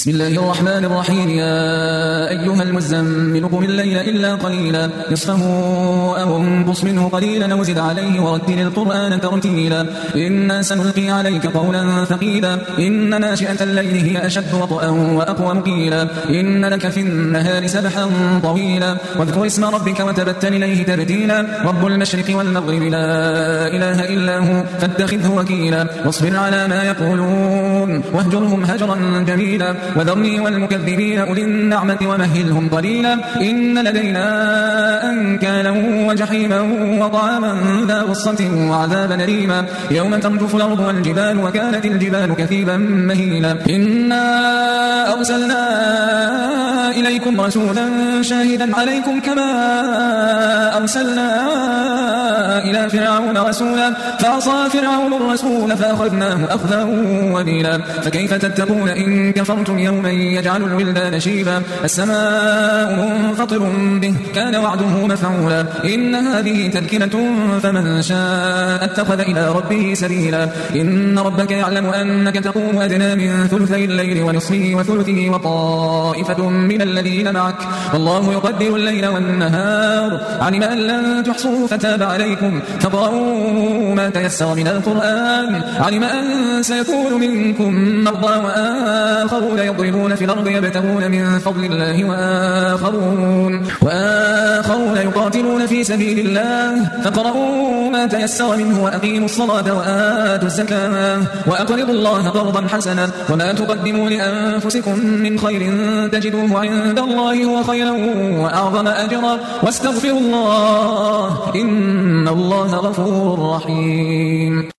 بسم الله الرحمن الرحيم. يا أيها المزمل قم الليل إلا قليلا نصفه أو انقص منه قليلا أو زد عليه ورتل القرآن ترتيلا إنا سنلقي عليك قولا ثقيلا إن ناشئة الليل هي أشد وطئا وأقوم قيلا إن لك في النهار سبحا طويلا واذكر اسم ربك وتبتل إليه تبتيلا رب المشرق والمغرب لا إله إلا هو فاتخذه وكيلا واصبر على ما يقولون واهجرهم هجرا جميلا وذرني والمكذبين أولي النعمة ومهلهم قليلا إن لدينا أنكالا وجحيما وطعاما ذا غصة وعذابا أليما يوم ترجف الأرض والجبال وكانت الجبال كثيبا مهيلا إنا أرسلنا إليكم رسولا شاهدا عليكم كما أرسلنا إلى فرعون رسولا فعصى فرعون الرسول فأخذناه أخذا وبيلا فكيف تتقون إن كفرتم يوما يجعل الولدان شيبا السماء منفطر به كان وعده مفعولا إن هذه تذكرة فمن شاء اتخذ إلى ربه سبيلا إن ربك يعلم أنك تقوم أدنى من ثلثي الليل ونصفه وثلثه وطائفة من الذين معك والله يقدر الليل والنهار علم أن لن تحصوا فتاب عليكم فاقرؤوا ما تيسر من القرآن علم أن سيكون منكم مرضى وآخرون يضربون في الأرض يبتغون من فضل الله وآخرون يقاتلون في سبيل الله فاقرؤوا ما تيسر منه وأقيموا الصلاة وآتوا الزكاة وأقرضوا الله قرضا حسنا وما تقدموا لأنفسكم من خير تجدوه عند الله هو خيرا وأعظم أجرا واستغفروا الله إن الله غفور رحيم.